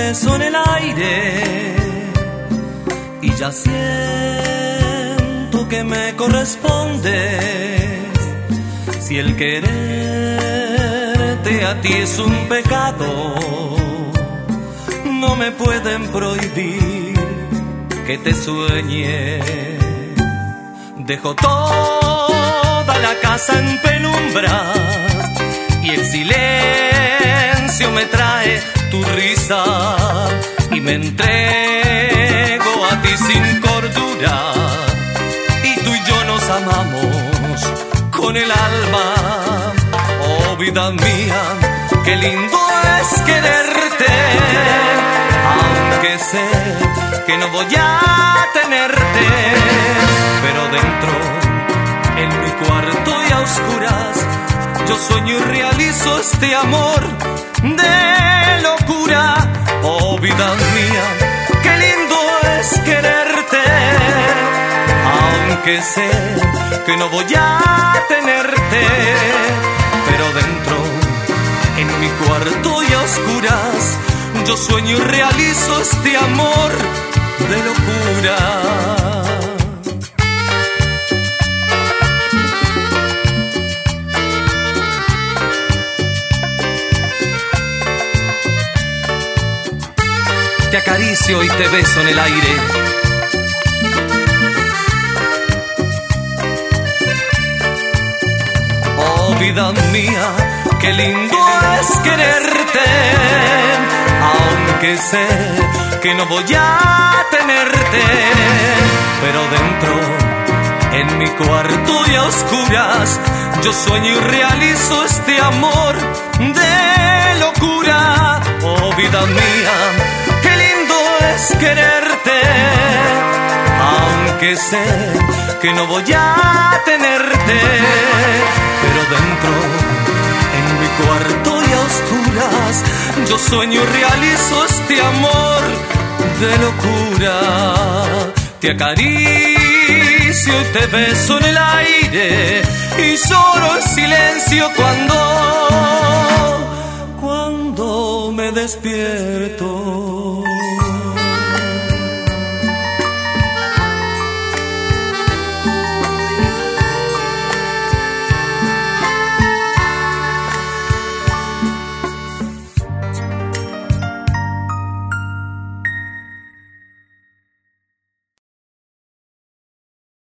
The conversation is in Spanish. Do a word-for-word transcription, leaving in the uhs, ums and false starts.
beso en el aire y ya siento que me correspondes. Si el quererte a ti es un pecado, no me pueden prohibir que te sueñe. Dejo toda la casa en penumbras y el silencio me trae tu risa y me entrego a ti sin cordura, y tú y yo nos amamos con el alma. Oh vida mía, qué lindo es quererte, aunque sé que no voy a tenerte, pero dentro, en mi cuarto y a oscuras, yo sueño y realizo este amor de locura. Oh vida mía, qué lindo es quererte, aunque sé que no voy a tenerte, pero dentro, en mi cuarto y a oscuras, yo sueño y realizo este amor de locura. Te acaricio y te beso en el aire. Oh vida mía, qué lindo es quererte, aunque sé que no voy a tenerte, pero dentro, en mi cuarto y a oscuras, yo sueño y realizo este amor de locura. Oh vida mía, qué lindo es quererte, aunque sé que no voy a tenerte, pero dentro, en mi cuarto y a oscuras, yo sueño y realizo este amor de locura. Te acaricio y te beso en el aire y lloro en silencio cuando, cuando me despierto.